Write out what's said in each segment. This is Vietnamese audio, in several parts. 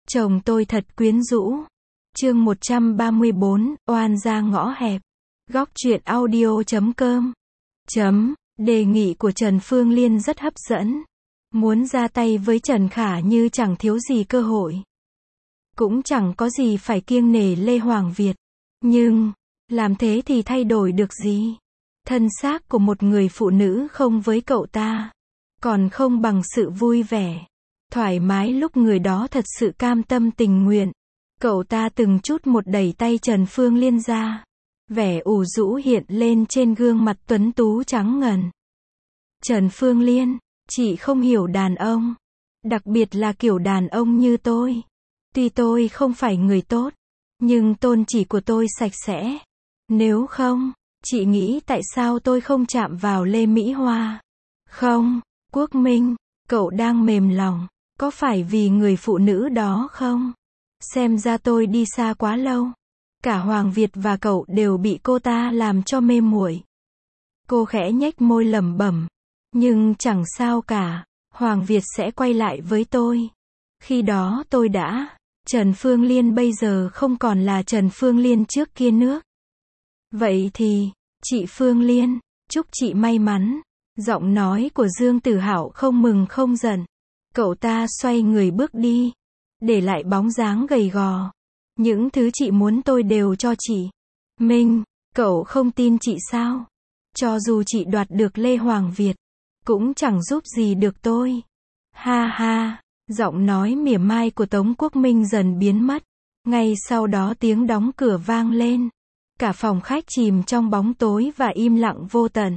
Chồng tôi thật quyến rũ. Chương 134, oan gia ngõ hẹp. Góc truyện audio.com. Đề nghị của Trần Phương Liên rất hấp dẫn. Muốn ra tay với Trần Khả Như chẳng thiếu gì cơ hội. Cũng chẳng có gì phải kiêng nể Lê Hoàng Việt. Nhưng, làm thế thì thay đổi được gì? Thân xác của một người phụ nữ không với cậu ta. Còn không bằng sự vui vẻ, thoải mái lúc người đó thật sự cam tâm tình nguyện. Cậu ta từng chút một đẩy tay Trần Phương Liên ra. Vẻ ủ rũ hiện lên trên gương mặt tuấn tú trắng ngần. Trần Phương Liên, chị không hiểu đàn ông. Đặc biệt là kiểu đàn ông như tôi. Tuy tôi không phải người tốt, nhưng tôn chỉ của tôi sạch sẽ. Nếu không, chị nghĩ tại sao tôi không chạm vào Lê Mỹ Hoa? Không, Quốc Minh, cậu đang mềm lòng. Có phải vì người phụ nữ đó không? Xem ra tôi đi xa quá lâu. Cả Hoàng Việt và cậu đều bị cô ta làm cho mê muội. Cô khẽ nhếch môi lẩm bẩm. Nhưng chẳng sao cả, Hoàng Việt sẽ quay lại với tôi. Khi đó tôi đã. Trần Phương Liên bây giờ không còn là Trần Phương Liên trước kia nữa. Vậy thì, chị Phương Liên, chúc chị may mắn. Giọng nói của Dương Tử Hạo không mừng không giận. Cậu ta xoay người bước đi, để lại bóng dáng gầy gò. Những thứ chị muốn tôi đều cho chị. Minh, cậu không tin chị sao? Cho dù chị đoạt được Lê Hoàng Việt, cũng chẳng giúp gì được tôi. Ha ha, giọng nói mỉa mai của Tống Quốc Minh dần biến mất. Ngay sau đó tiếng đóng cửa vang lên. Cả phòng khách chìm trong bóng tối và im lặng vô tận.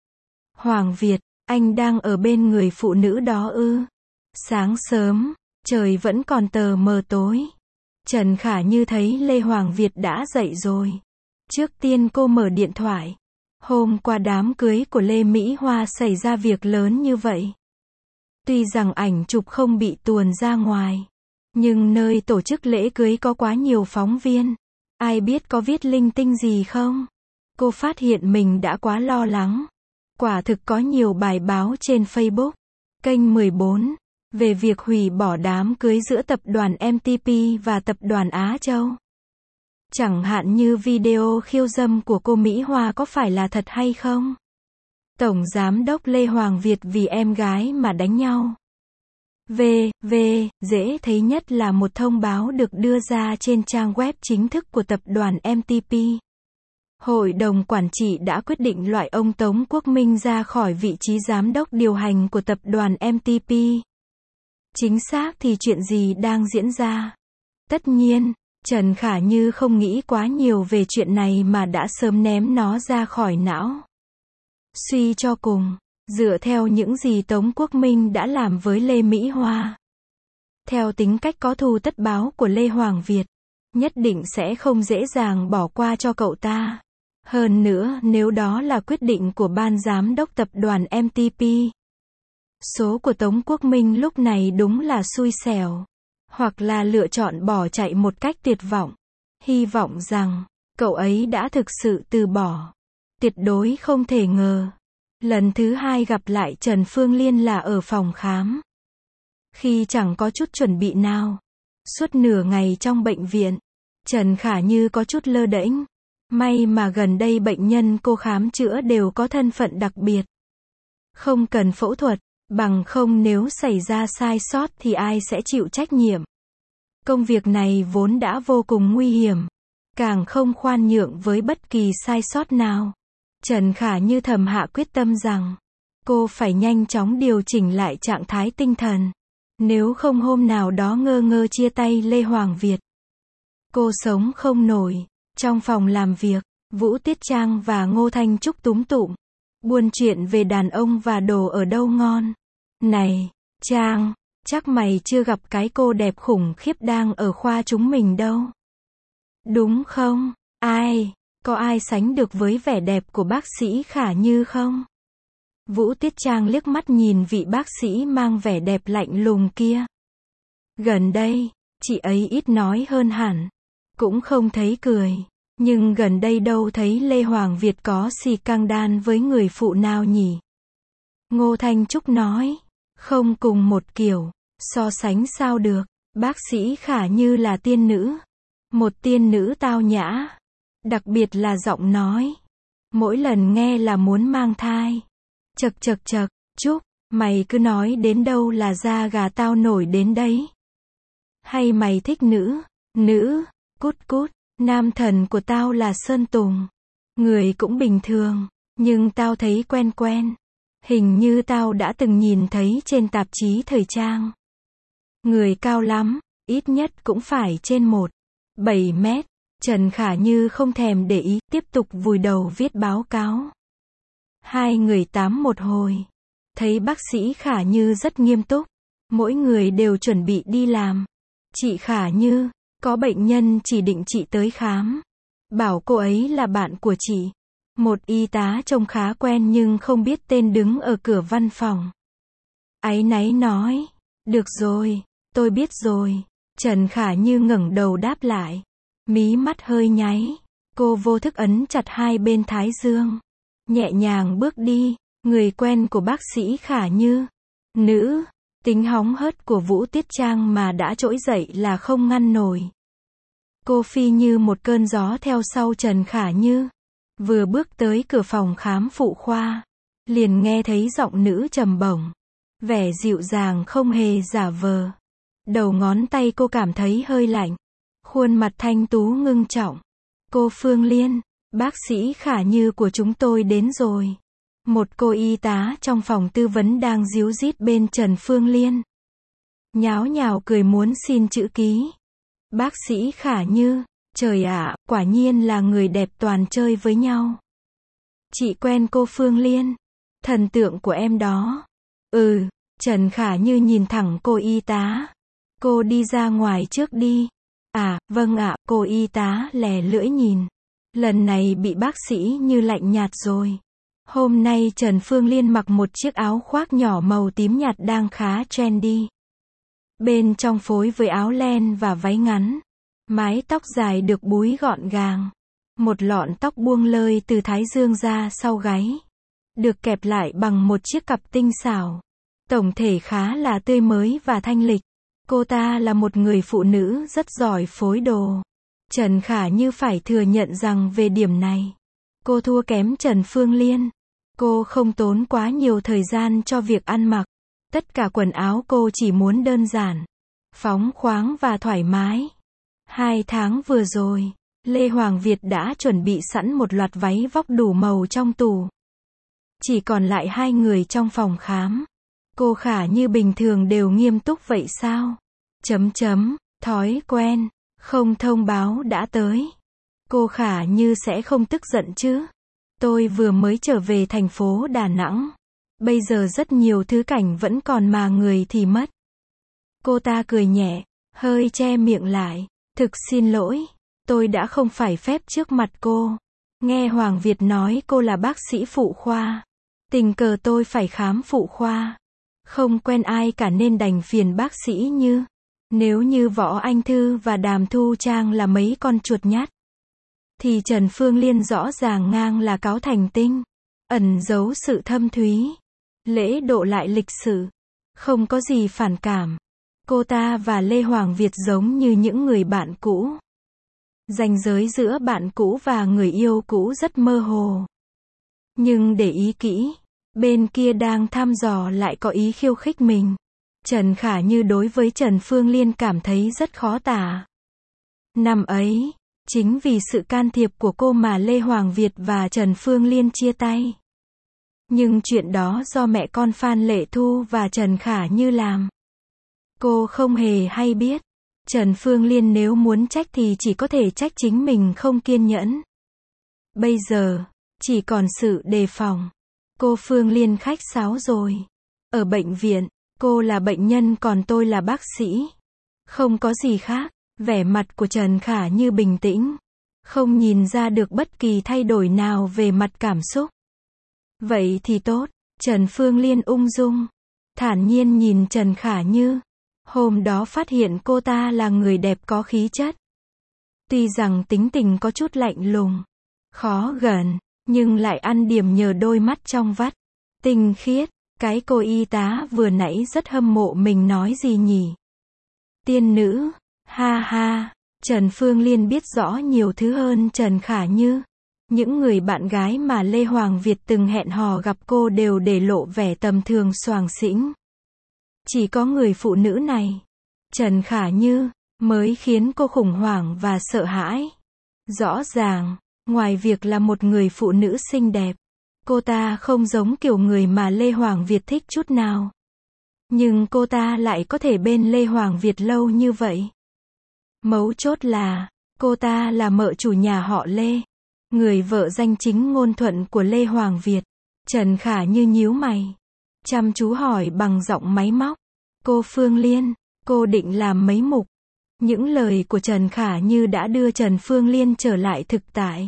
Hoàng Việt, anh đang ở bên người phụ nữ đó ư? Sáng sớm, trời vẫn còn tờ mờ tối. Trần Khả Như thấy Lê Hoàng Việt đã dậy rồi. Trước tiên cô mở điện thoại. Hôm qua đám cưới của Lê Mỹ Hoa xảy ra việc lớn như vậy. Tuy rằng ảnh chụp không bị tuồn ra ngoài, nhưng nơi tổ chức lễ cưới có quá nhiều phóng viên. Ai biết có viết linh tinh gì không? Cô phát hiện mình đã quá lo lắng. Quả thực có nhiều bài báo trên Facebook, kênh 14, về việc hủy bỏ đám cưới giữa tập đoàn MTP và tập đoàn Á Châu. Chẳng hạn như video khiêu dâm của cô Mỹ Hoa có phải là thật hay không? Tổng Giám đốc Lê Hoàng Việt vì em gái mà đánh nhau. Dễ thấy nhất là một thông báo được đưa ra trên trang web chính thức của tập đoàn MTP. Hội đồng quản trị đã quyết định loại ông Tống Quốc Minh ra khỏi vị trí giám đốc điều hành của tập đoàn MTP. Chính xác thì chuyện gì đang diễn ra? Tất nhiên, Trần Khả Như không nghĩ quá nhiều về chuyện này mà đã sớm ném nó ra khỏi não. Suy cho cùng, dựa theo những gì Tống Quốc Minh đã làm với Lê Mỹ Hoa, theo tính cách có thù tất báo của Lê Hoàng Việt, nhất định sẽ không dễ dàng bỏ qua cho cậu ta. Hơn nữa, nếu đó là quyết định của ban giám đốc tập đoàn MTP, số của Tống Quốc Minh lúc này đúng là xui xẻo. Hoặc là lựa chọn bỏ chạy một cách tuyệt vọng. Hy vọng rằng, cậu ấy đã thực sự từ bỏ. Tuyệt đối không thể ngờ. Lần thứ hai gặp lại Trần Phương Liên là ở phòng khám. Khi chẳng có chút chuẩn bị nào. Suốt nửa ngày trong bệnh viện, Trần Khả Như có chút lơ đễnh. May mà gần đây bệnh nhân cô khám chữa đều có thân phận đặc biệt. Không cần phẫu thuật, bằng không nếu xảy ra sai sót thì ai sẽ chịu trách nhiệm. Công việc này vốn đã vô cùng nguy hiểm. Càng không khoan nhượng với bất kỳ sai sót nào. Trần Khả Như thầm hạ quyết tâm rằng, cô phải nhanh chóng điều chỉnh lại trạng thái tinh thần. Nếu không hôm nào đó ngơ ngơ chia tay Lê Hoàng Việt, cô sống không nổi. Trong phòng làm việc, Vũ Tiết Trang và Ngô Thanh Trúc túm tụm, buôn chuyện về đàn ông và đồ ở đâu ngon. Này, Trang, chắc mày chưa gặp cái cô đẹp khủng khiếp đang ở khoa chúng mình đâu. Đúng không? Có ai sánh được với vẻ đẹp của bác sĩ Khả Như không? Vũ Tiết Trang liếc mắt nhìn vị bác sĩ mang vẻ đẹp lạnh lùng kia. Gần đây, chị ấy ít nói hơn hẳn. Cũng không thấy cười. Nhưng gần đây đâu thấy Lê Hoàng Việt có xì căng đan với người phụ nào nhỉ? Ngô Thanh Trúc nói. Không cùng một kiểu. So sánh sao được. Bác sĩ Khả Như là tiên nữ. Một tiên nữ tao nhã. Đặc biệt là giọng nói. Mỗi lần nghe là muốn mang thai. Chậc chậc chậc, Trúc, mày cứ nói đến đâu là da gà tao nổi đến đấy. Hay mày thích nữ, cút cút, nam thần của tao là Sơn Tùng. Người cũng bình thường, nhưng tao thấy quen quen. Hình như tao đã từng nhìn thấy trên tạp chí thời trang. Người cao lắm, ít nhất cũng phải trên 1,7 mét. Trần Khả Như không thèm để ý, tiếp tục vùi đầu viết báo cáo. Hai người tám một hồi. Thấy bác sĩ Khả Như rất nghiêm túc. Mỗi người đều chuẩn bị đi làm. Chị Khả Như, có bệnh nhân chỉ định chị tới khám. Bảo cô ấy là bạn của chị. Một y tá trông khá quen nhưng không biết tên đứng ở cửa văn phòng. Áy náy nói. Được rồi, tôi biết rồi. Trần Khả Như ngẩng đầu đáp lại. Mí mắt hơi nháy. Cô vô thức ấn chặt hai bên thái dương. Nhẹ nhàng bước đi. Người quen của bác sĩ Khả Như. Nữ. Tính hóng hớt của Vũ Tiết Trang mà đã trỗi dậy là không ngăn nổi. Cô phi như một cơn gió theo sau Trần Khả Như. Vừa bước tới cửa phòng khám phụ khoa. Liền nghe thấy giọng nữ trầm bổng. Vẻ dịu dàng không hề giả vờ. Đầu ngón tay cô cảm thấy hơi lạnh. Khuôn mặt thanh tú ngưng trọng. Cô Phương Liên, bác sĩ Khả Như của chúng tôi đến rồi. Một cô y tá trong phòng tư vấn đang díu dít bên Trần Phương Liên. Nháo nhào cười muốn xin chữ ký. Bác sĩ Khả Như, trời ạ, quả nhiên là người đẹp toàn chơi với nhau. Chị quen cô Phương Liên, thần tượng của em đó. Trần Khả Như nhìn thẳng cô y tá. Cô đi ra ngoài trước đi. À, vâng ạ, cô y tá lè lưỡi nhìn. Lần này bị bác sĩ Như lạnh nhạt rồi. Hôm nay Trần Phương Liên mặc một chiếc áo khoác nhỏ màu tím nhạt đang khá trendy. Bên trong phối với áo len và váy ngắn. Mái tóc dài được búi gọn gàng. Một lọn tóc buông lơi từ thái dương ra sau gáy. Được kẹp lại bằng một chiếc cặp tinh xảo. Tổng thể khá là tươi mới và thanh lịch. Cô ta là một người phụ nữ rất giỏi phối đồ. Trần Khả Như phải thừa nhận rằng về điểm này, cô thua kém Trần Phương Liên. Cô không tốn quá nhiều thời gian cho việc ăn mặc. Tất cả quần áo cô chỉ muốn đơn giản, phóng khoáng và thoải mái. 2 tháng vừa rồi, Lê Hoàng Việt đã chuẩn bị sẵn một loạt váy vóc đủ màu trong tủ. Chỉ còn lại 2 người trong phòng khám. Cô Khả Như bình thường đều nghiêm túc vậy sao? Thói quen, không thông báo đã tới. Cô Khả Như sẽ không tức giận chứ? Tôi vừa mới trở về thành phố Đà Nẵng. Bây giờ rất nhiều thứ cảnh vẫn còn mà người thì mất. Cô ta cười nhẹ, hơi che miệng lại. Thực xin lỗi, tôi đã không phải phép trước mặt cô. Nghe Hoàng Việt nói cô là bác sĩ phụ khoa. Tình cờ tôi phải khám phụ khoa. Không quen ai cả nên đành phiền bác sĩ Như. Nếu như Võ Anh Thư và Đàm Thu Trang là mấy con chuột nhắt, thì Trần Phương Liên rõ ràng ngang là cáo thành tinh. Ẩn giấu sự thâm thúy. Lễ độ lại lịch sự. Không có gì phản cảm. Cô ta và Lê Hoàng Việt giống như những người bạn cũ. Ranh giới giữa bạn cũ và người yêu cũ rất mơ hồ. Nhưng để ý kỹ, bên kia đang thăm dò lại có ý khiêu khích mình. Trần Khả Như đối với Trần Phương Liên cảm thấy rất khó tả. Năm ấy, chính vì sự can thiệp của cô mà Lê Hoàng Việt và Trần Phương Liên chia tay. Nhưng chuyện đó do mẹ con Phan Lệ Thu và Trần Khả Như làm. Cô không hề hay biết. Trần Phương Liên nếu muốn trách thì chỉ có thể trách chính mình không kiên nhẫn. Bây giờ, chỉ còn sự đề phòng. Cô Phương Liên khách sáo rồi. Ở bệnh viện, cô là bệnh nhân còn tôi là bác sĩ. Không có gì khác. Vẻ mặt của Trần Khả Như bình tĩnh. Không nhìn ra được bất kỳ thay đổi nào về mặt cảm xúc. Vậy thì tốt. Trần Phương Liên ung dung, thản nhiên nhìn Trần Khả Như. Hôm đó phát hiện cô ta là người đẹp có khí chất. Tuy rằng tính tình có chút lạnh lùng, khó gần, nhưng lại ăn điểm nhờ đôi mắt trong vắt, tinh khiết. Cái cô y tá vừa nãy rất hâm mộ mình nói gì nhỉ? Tiên nữ, ha ha, Trần Phương Liên biết rõ nhiều thứ hơn Trần Khả Như. Những người bạn gái mà Lê Hoàng Việt từng hẹn hò gặp cô đều để lộ vẻ tầm thường xoàng xĩnh. Chỉ có người phụ nữ này, Trần Khả Như, mới khiến cô khủng hoảng và sợ hãi. Rõ ràng, ngoài việc là một người phụ nữ xinh đẹp, cô ta không giống kiểu người mà Lê Hoàng Việt thích chút nào. Nhưng cô ta lại có thể bên Lê Hoàng Việt lâu như vậy. Mấu chốt là, cô ta là mợ chủ nhà họ Lê, người vợ danh chính ngôn thuận của Lê Hoàng Việt. Trần Khả Như nhíu mày, chăm chú hỏi bằng giọng máy móc. Cô Phương Liên, cô định làm mấy mục? Những lời của Trần Khả Như đã đưa Trần Phương Liên trở lại thực tại.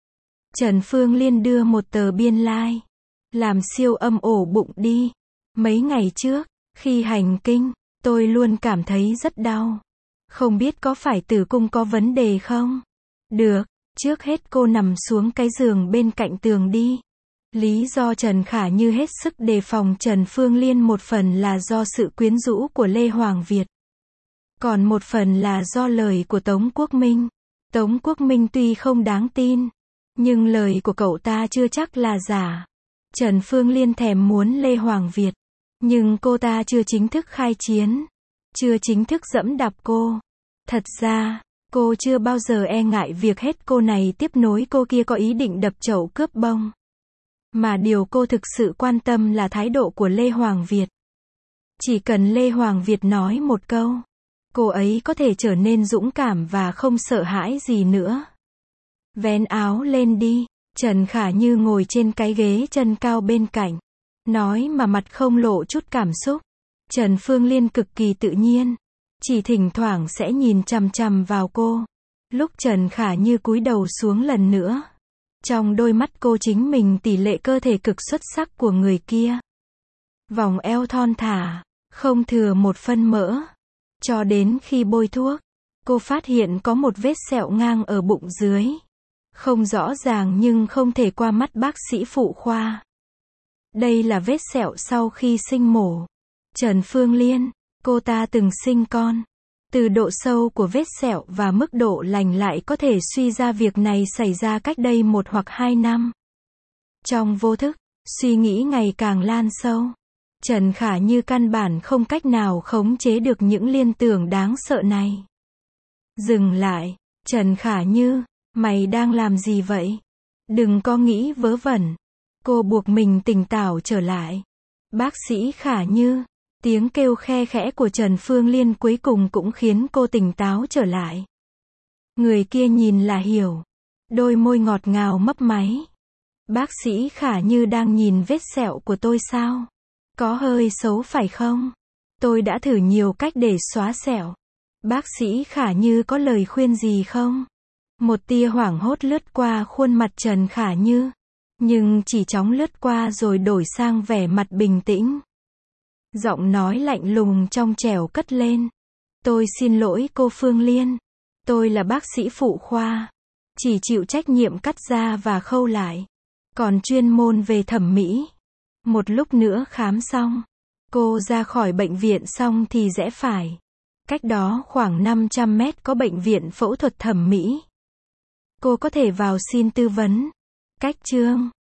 Trần Phương Liên đưa một tờ biên lai. Làm siêu âm ổ bụng đi. Mấy ngày trước, khi hành kinh, tôi luôn cảm thấy rất đau. Không biết có phải tử cung có vấn đề không? Được, trước hết cô nằm xuống cái giường bên cạnh tường đi. Lý do Trần Khả Như hết sức đề phòng Trần Phương Liên một phần là do sự quyến rũ của Lê Hoàng Việt. Còn một phần là do lời của Tống Quốc Minh. Tống Quốc Minh tuy không đáng tin, nhưng lời của cậu ta chưa chắc là giả. Trần Phương Liên thèm muốn Lê Hoàng Việt, nhưng cô ta chưa chính thức khai chiến, chưa chính thức dẫm đạp cô. Thật ra, cô chưa bao giờ e ngại việc hết cô này tiếp nối cô kia có ý định đập chậu cướp bông. Mà điều cô thực sự quan tâm là thái độ của Lê Hoàng Việt. Chỉ cần Lê Hoàng Việt nói một câu, cô ấy có thể trở nên dũng cảm và không sợ hãi gì nữa. Vén áo lên đi, Trần Khả Như ngồi trên cái ghế chân cao bên cạnh, nói mà mặt không lộ chút cảm xúc. Trần Phương Liên cực kỳ tự nhiên, chỉ thỉnh thoảng sẽ nhìn chằm chằm vào cô. Lúc Trần Khả Như cúi đầu xuống lần nữa, trong đôi mắt cô chính mình tỷ lệ cơ thể cực xuất sắc của người kia. Vòng eo thon thả, không thừa một phân mỡ. Cho đến khi bôi thuốc, cô phát hiện có một vết sẹo ngang ở bụng dưới. Không rõ ràng nhưng không thể qua mắt bác sĩ phụ khoa. Đây là vết sẹo sau khi sinh mổ. Trần Phương Liên, cô ta từng sinh con. Từ độ sâu của vết sẹo và mức độ lành lại có thể suy ra việc này xảy ra cách đây 1 hoặc 2 năm. Trong vô thức, suy nghĩ ngày càng lan sâu. Trần Khả Như căn bản không cách nào khống chế được những liên tưởng đáng sợ này. Dừng lại, Trần Khả Như, mày đang làm gì vậy? Đừng có nghĩ vớ vẩn. Cô buộc mình tỉnh táo trở lại. Bác sĩ Khả Như, tiếng kêu khe khẽ của Trần Phương Liên cuối cùng cũng khiến cô tỉnh táo trở lại. Người kia nhìn là hiểu. Đôi môi ngọt ngào mấp máy. Bác sĩ Khả Như đang nhìn vết sẹo của tôi sao? Có hơi xấu phải không? Tôi đã thử nhiều cách để xóa sẹo. Bác sĩ Khả Như có lời khuyên gì không? Một tia hoảng hốt lướt qua khuôn mặt Trần Khả Như, nhưng chỉ chóng lướt qua rồi đổi sang vẻ mặt bình tĩnh. Giọng nói lạnh lùng trong trẻo cất lên. Tôi xin lỗi cô Phương Liên. Tôi là bác sĩ phụ khoa, chỉ chịu trách nhiệm cắt da và khâu lại. Còn chuyên môn về thẩm mỹ. Một lúc nữa khám xong, cô ra khỏi bệnh viện xong thì rẽ phải. Cách đó khoảng 500 mét có bệnh viện phẫu thuật thẩm mỹ. Cô có thể vào xin tư vấn. Cách chương